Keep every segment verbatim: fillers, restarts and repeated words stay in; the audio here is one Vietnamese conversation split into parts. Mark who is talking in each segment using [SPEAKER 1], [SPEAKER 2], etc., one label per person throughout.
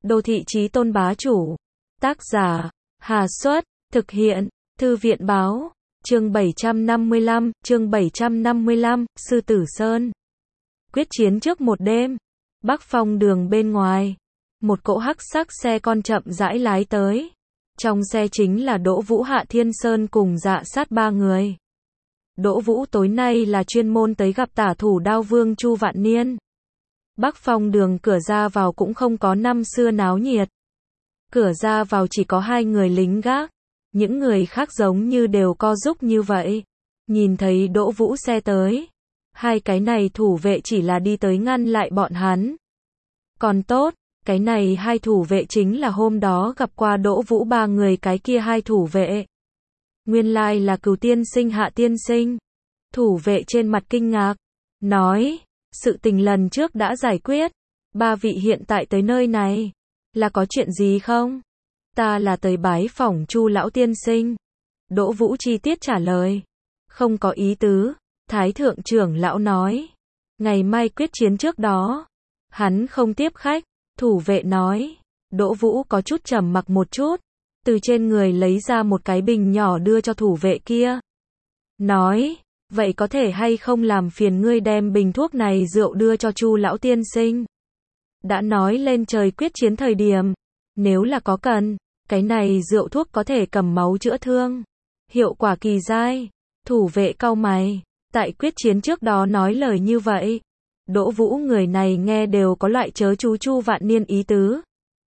[SPEAKER 1] Đô thị chí tôn bá chủ. Tác giả, Hà Xuất, thực hiện, Thư viện Báo, chương bảy trăm năm mươi lăm, chương bảy trăm năm mươi lăm, Sư Tử Sơn. Quyết chiến trước một đêm, Bắc Phong đường bên ngoài, một cỗ hắc sắc xe con chậm rãi lái tới. Trong xe chính là Đỗ Vũ, Hạ Thiên Sơn cùng Dạ Sát ba người. Đỗ Vũ tối nay là chuyên môn tới gặp tả thủ đao vương Chu Vạn Niên. Bắc Phong đường cửa ra vào cũng không có năm xưa náo nhiệt. Cửa ra vào chỉ có hai người lính gác, những người khác giống như đều co rúc như vậy. Nhìn thấy Đỗ Vũ xe tới, hai cái này thủ vệ chỉ là đi tới ngăn lại bọn hắn. Còn tốt, cái này hai thủ vệ chính là hôm đó gặp qua Đỗ Vũ ba người cái kia hai thủ vệ. Nguyên lai là Cửu tiên sinh Hạ tiên sinh. Thủ vệ trên mặt kinh ngạc, nói, sự tình lần trước đã giải quyết, ba vị hiện tại tới nơi này, là có chuyện gì không? Ta là tới bái phỏng Chu lão tiên sinh. Đỗ Vũ chi tiết trả lời, không có ý tứ, Thái thượng trưởng lão nói, ngày mai quyết chiến trước đó, hắn không tiếp khách. Thủ vệ nói, Đỗ Vũ có chút trầm mặc một chút, từ trên người lấy ra một cái bình nhỏ đưa cho thủ vệ kia. Nói, vậy có thể hay không làm phiền ngươi đem bình thuốc này rượu đưa cho Chu lão tiên sinh. Đã nói lên trời quyết chiến thời điểm, nếu là có cần, cái này rượu thuốc có thể cầm máu chữa thương. Hiệu quả kỳ dai. Thủ vệ cau mày, tại quyết chiến trước đó nói lời như vậy. Đỗ Vũ người này nghe đều có loại chớ chú Chu Vạn Niên ý tứ.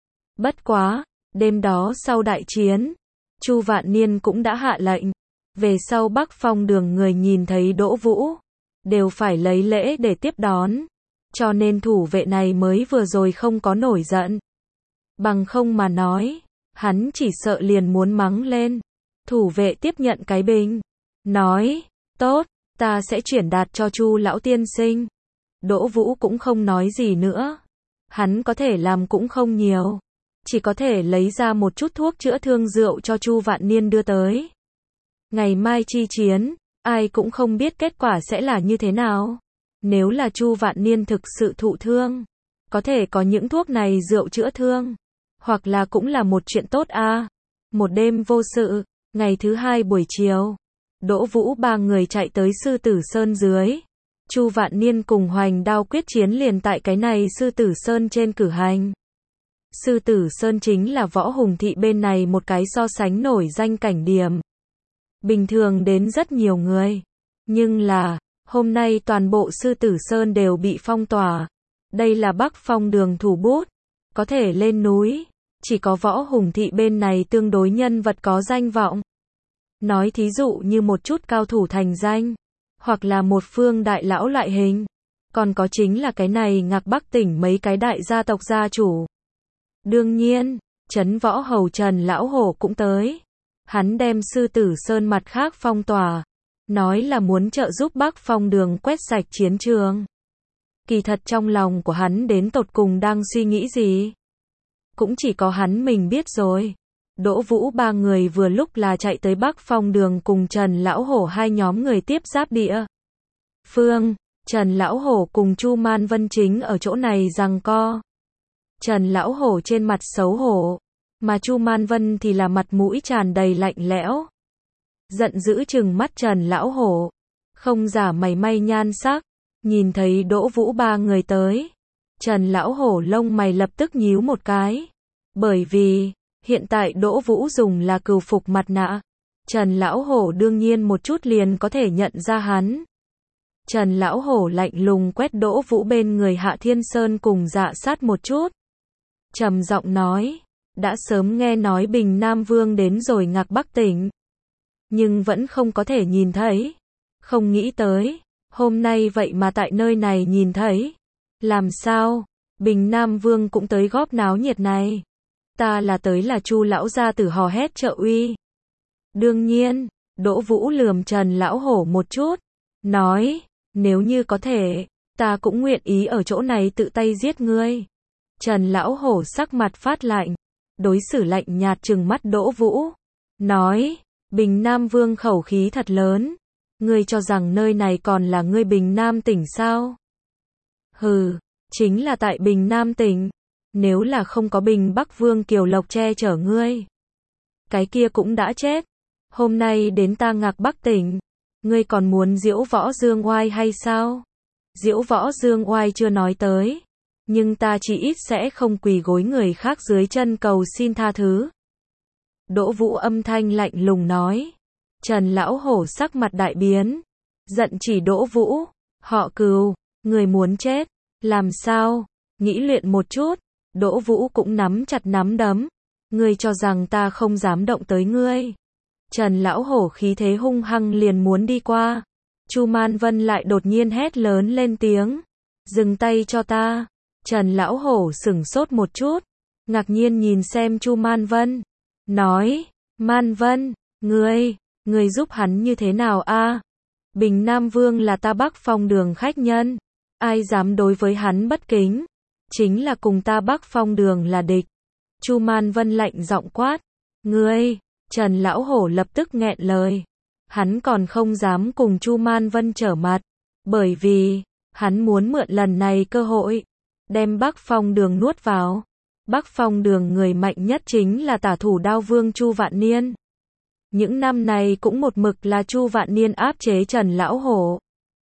[SPEAKER 1] Bất quá, đêm đó sau đại chiến, Chu Vạn Niên cũng đã hạ lệnh, về sau Bắc Phong đường người nhìn thấy Đỗ Vũ, đều phải lấy lễ để tiếp đón, cho nên thủ vệ này mới vừa rồi không có nổi giận. Bằng không mà nói, hắn chỉ sợ liền muốn mắng lên. Thủ vệ tiếp nhận cái bình, nói, tốt, ta sẽ chuyển đạt cho Chu lão tiên sinh. Đỗ Vũ cũng không nói gì nữa. Hắn có thể làm cũng không nhiều, chỉ có thể lấy ra một chút thuốc chữa thương rượu cho Chu Vạn Niên đưa tới. Ngày mai chi chiến, ai cũng không biết kết quả sẽ là như thế nào. Nếu là Chu Vạn Niên thực sự thụ thương, có thể có những thuốc này rượu chữa thương, hoặc là cũng là một chuyện tốt a. À. Một đêm vô sự, ngày thứ hai buổi chiều, Đỗ Vũ ba người chạy tới Sư Tử Sơn dưới. Chu Vạn Niên cùng Hoành Đao quyết chiến liền tại cái này Sư Tử Sơn trên cử hành. Sư Tử Sơn chính là Võ Hùng thị bên này một cái so sánh nổi danh cảnh điểm. Bình thường đến rất nhiều người, nhưng là, hôm nay toàn bộ Sư Tử Sơn đều bị phong tỏa. Đây là Bắc Phong đường thủ bút, có thể lên núi, chỉ có Võ Hùng thị bên này tương đối nhân vật có danh vọng. Nói thí dụ như một chút cao thủ thành danh, hoặc là một phương đại lão loại hình, còn có chính là cái này Ngạc Bắc tỉnh mấy cái đại gia tộc gia chủ. Đương nhiên, Trấn Võ Hầu Trần Lão Hổ cũng tới. Hắn đem Sư Tử Sơn mặt khác phong tỏa, nói là muốn trợ giúp Bắc Phong đường quét sạch chiến trường. Kỳ thật trong lòng của hắn đến tột cùng đang suy nghĩ gì, cũng chỉ có hắn mình biết rồi. Đỗ Vũ ba người vừa lúc là chạy tới Bắc Phong đường cùng Trần Lão Hổ hai nhóm người tiếp giáp địa. Phương, Trần Lão Hổ cùng Chu Man Vân chính ở chỗ này giằng co. Trần Lão Hổ trên mặt xấu hổ, mà Chu Man Vân thì là mặt mũi tràn đầy lạnh lẽo. Giận dữ trừng mắt Trần Lão Hổ, không giả mảy may nhan sắc, nhìn thấy Đỗ Vũ ba người tới. Trần Lão Hổ lông mày lập tức nhíu một cái, bởi vì hiện tại Đỗ Vũ dùng là cừu phục mặt nạ. Trần Lão Hổ đương nhiên một chút liền có thể nhận ra hắn. Trần Lão Hổ lạnh lùng quét Đỗ Vũ bên người Hạ Thiên Sơn cùng Dạ Sát một chút. Trầm giọng nói, đã sớm nghe nói Bình Nam Vương đến rồi Ngạc Bắc tỉnh, nhưng vẫn không có thể nhìn thấy. Không nghĩ tới, hôm nay vậy mà tại nơi này nhìn thấy. Làm sao, Bình Nam Vương cũng tới góp náo nhiệt này? Ta là tới là Chu lão gia tử hò hét trợ uy. Đương nhiên, Đỗ Vũ lườm Trần Lão Hổ một chút, nói, nếu như có thể, ta cũng nguyện ý ở chỗ này tự tay giết ngươi. Trần Lão Hổ sắc mặt phát lạnh, đối xử lạnh nhạt trừng mắt Đỗ Vũ, nói, Bình Nam Vương khẩu khí thật lớn, ngươi cho rằng nơi này còn là ngươi Bình Nam tỉnh sao? Hừ, chính là tại Bình Nam tỉnh, Nếu là không có Bình Bắc Vương Kiều Lộc che chở ngươi, cái kia cũng đã chết. Hôm nay đến ta Ngạc Bắc tỉnh, ngươi còn muốn diễu võ dương oai hay sao? Diễu võ dương oai chưa nói tới, nhưng ta chỉ ít sẽ không quỳ gối người khác dưới chân cầu xin tha thứ. Đỗ Vũ âm thanh lạnh lùng nói. Trần Lão Hổ sắc mặt đại biến, giận chỉ Đỗ Vũ, họ Cừu, người muốn chết, làm sao? Nghĩ luyện một chút. Đỗ Vũ cũng nắm chặt nắm đấm, ngươi cho rằng ta không dám động tới ngươi? Trần Lão Hổ khí thế hung hăng liền muốn đi qua. Chu Man Vân lại đột nhiên hét lớn lên tiếng, dừng tay cho ta. Trần Lão Hổ sửng sốt một chút, ngạc nhiên nhìn xem Chu Man Vân, nói, Man Vân, ngươi, ngươi giúp hắn như thế nào a? Bình Nam Vương là ta Bắc Phong Đường khách nhân, ai dám đối với hắn bất kính, chính là cùng ta Bắc Phong Đường là địch. Chu Man Vân lạnh giọng quát, ngươi, Trần Lão Hổ lập tức nghẹn lời. Hắn còn không dám cùng Chu Man Vân trở mặt, bởi vì, hắn muốn mượn lần này cơ hội, đem Bắc Phong Đường nuốt vào. Bắc Phong Đường người mạnh nhất chính là tả thủ đao vương Chu Vạn Niên. Những năm này cũng một mực là Chu Vạn Niên áp chế Trần Lão Hổ.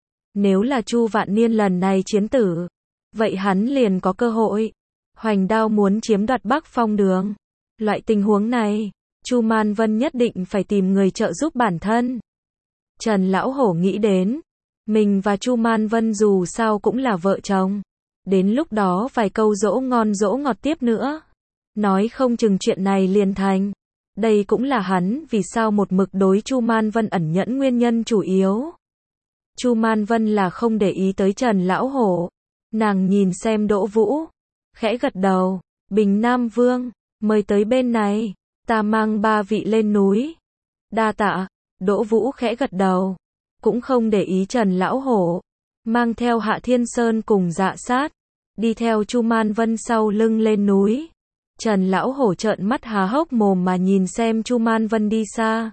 [SPEAKER 1] Nếu là Chu Vạn Niên lần này chiến tử, vậy hắn liền có cơ hội. Hoành Đao muốn chiếm đoạt Bắc Phong Đường. Loại tình huống này, Chu Man Vân nhất định phải tìm người trợ giúp bản thân. Trần Lão Hổ nghĩ đến, mình và Chu Man Vân dù sao cũng là vợ chồng. Đến lúc đó vài câu dỗ ngon dỗ ngọt tiếp nữa, nói không chừng chuyện này liền thành. Đây cũng là hắn vì sao một mực đối Chu Man Vân ẩn nhẫn nguyên nhân chủ yếu. Chu Man Vân là không để ý tới Trần Lão Hổ. Nàng nhìn xem Đỗ Vũ, khẽ gật đầu, Bình Nam Vương, mời tới bên này, ta mang ba vị lên núi. Đa tạ. Đỗ Vũ khẽ gật đầu, cũng không để ý Trần Lão Hổ, mang theo Hạ Thiên Sơn cùng Dạ Sát, đi theo Chu Man Vân sau lưng lên núi. Trần Lão Hổ trợn mắt há hốc mồm mà nhìn xem Chu Man Vân đi xa.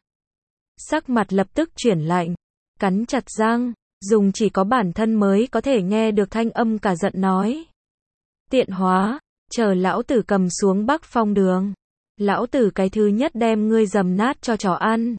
[SPEAKER 1] Sắc mặt lập tức chuyển lạnh, cắn chặt răng, dùng chỉ có bản thân mới có thể nghe được thanh âm cả giận nói. Tiện hóa, chờ lão tử cầm xuống Bắc Phong Đường. Lão tử cái thứ nhất đem ngươi dầm nát cho chó ăn.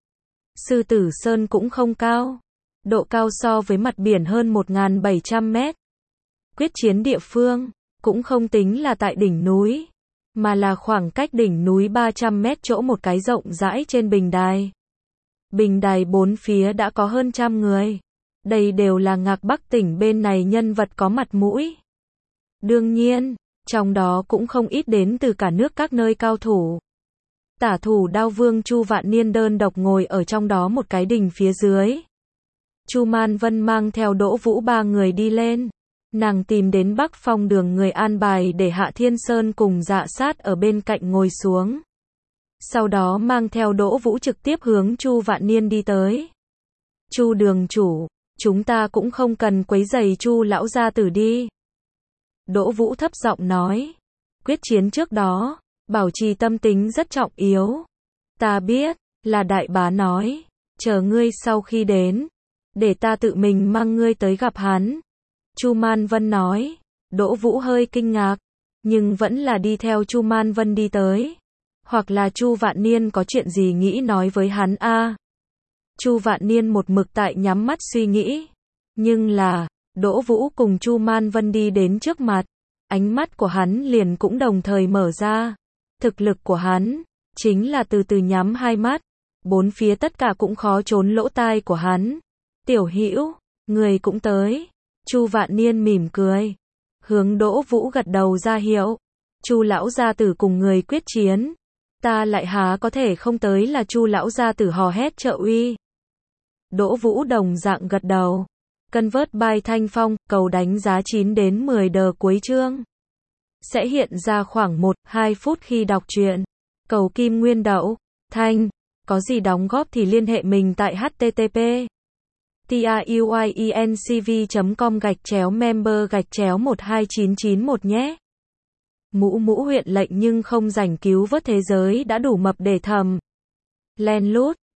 [SPEAKER 1] Sư Tử Sơn cũng không cao, độ cao so với mặt biển hơn một nghìn bảy trăm mét. Quyết chiến địa phương, cũng không tính là tại đỉnh núi, mà là khoảng cách đỉnh núi ba trăm mét chỗ một cái rộng rãi trên bình đài. Bình đài bốn phía đã có hơn trăm người. Đây đều là Ngạc Bắc tỉnh bên này nhân vật có mặt mũi. Đương nhiên, trong đó cũng không ít đến từ cả nước các nơi cao thủ. Tả thủ đao vương Chu Vạn Niên đơn độc ngồi ở trong đó một cái đình phía dưới. Chu Man Vân mang theo Đỗ Vũ ba người đi lên. Nàng tìm đến Bắc Phong Đường người an bài để Hạ Thiên Sơn cùng Dạ Sát ở bên cạnh ngồi xuống. Sau đó mang theo Đỗ Vũ trực tiếp hướng Chu Vạn Niên đi tới. Chu đường chủ, chúng ta cũng không cần quấy rầy Chu lão gia tử đi. Đỗ Vũ thấp giọng nói. Quyết chiến trước đó, bảo trì tâm tính rất trọng yếu. Ta biết, là đại bá nói, chờ ngươi sau khi đến, để ta tự mình mang ngươi tới gặp hắn. Chu Man Vân nói. Đỗ Vũ hơi kinh ngạc, nhưng vẫn là đi theo Chu Man Vân đi tới. Hoặc là Chu Vạn Niên có chuyện gì nghĩ nói với hắn a? À. Chu Vạn Niên một mực tại nhắm mắt suy nghĩ, nhưng là Đỗ Vũ cùng Chu Man Vân đi đến trước mặt, ánh mắt của hắn liền cũng đồng thời mở ra. Thực lực của hắn chính là từ từ nhắm hai mắt, bốn phía tất cả cũng khó trốn lỗ tai của hắn. Tiểu Hữu, người cũng tới. Chu Vạn Niên mỉm cười, hướng Đỗ Vũ gật đầu ra hiệu. Chu lão gia tử cùng người quyết chiến, ta lại há có thể không tới là Chu lão gia tử hò hét trợ uy. Đỗ Vũ đồng dạng gật đầu. Cân vớt bài thanh phong, cầu đánh giá chín đến mười đờ cuối chương. Sẽ hiện ra khoảng một đến hai phút khi đọc truyện. Cầu kim nguyên đậu, thanh, có gì đóng góp thì liên hệ mình tại http truyencv chấm com gạch chéo member gạch chéo một hai chín chín một nhé. Mũ mũ huyện lệnh nhưng không rảnh cứu vớt thế giới đã đủ mập để thầm. Len lút.